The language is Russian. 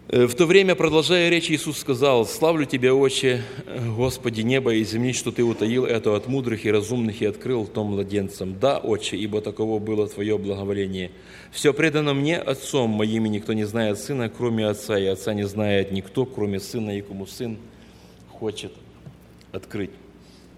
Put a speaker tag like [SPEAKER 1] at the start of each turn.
[SPEAKER 1] В то время, продолжая речь, Иисус сказал: «Славлю Тебя, Отче, Господи неба и земли, что Ты утаил это от мудрых и разумных и открыл то младенцам. Да, Отче, ибо таково было Твое благоволение. Все предано мне Отцом моим, и никто не знает Сына, кроме Отца, и Отца не знает никто, кроме Сына, якому Сын хочет открыть».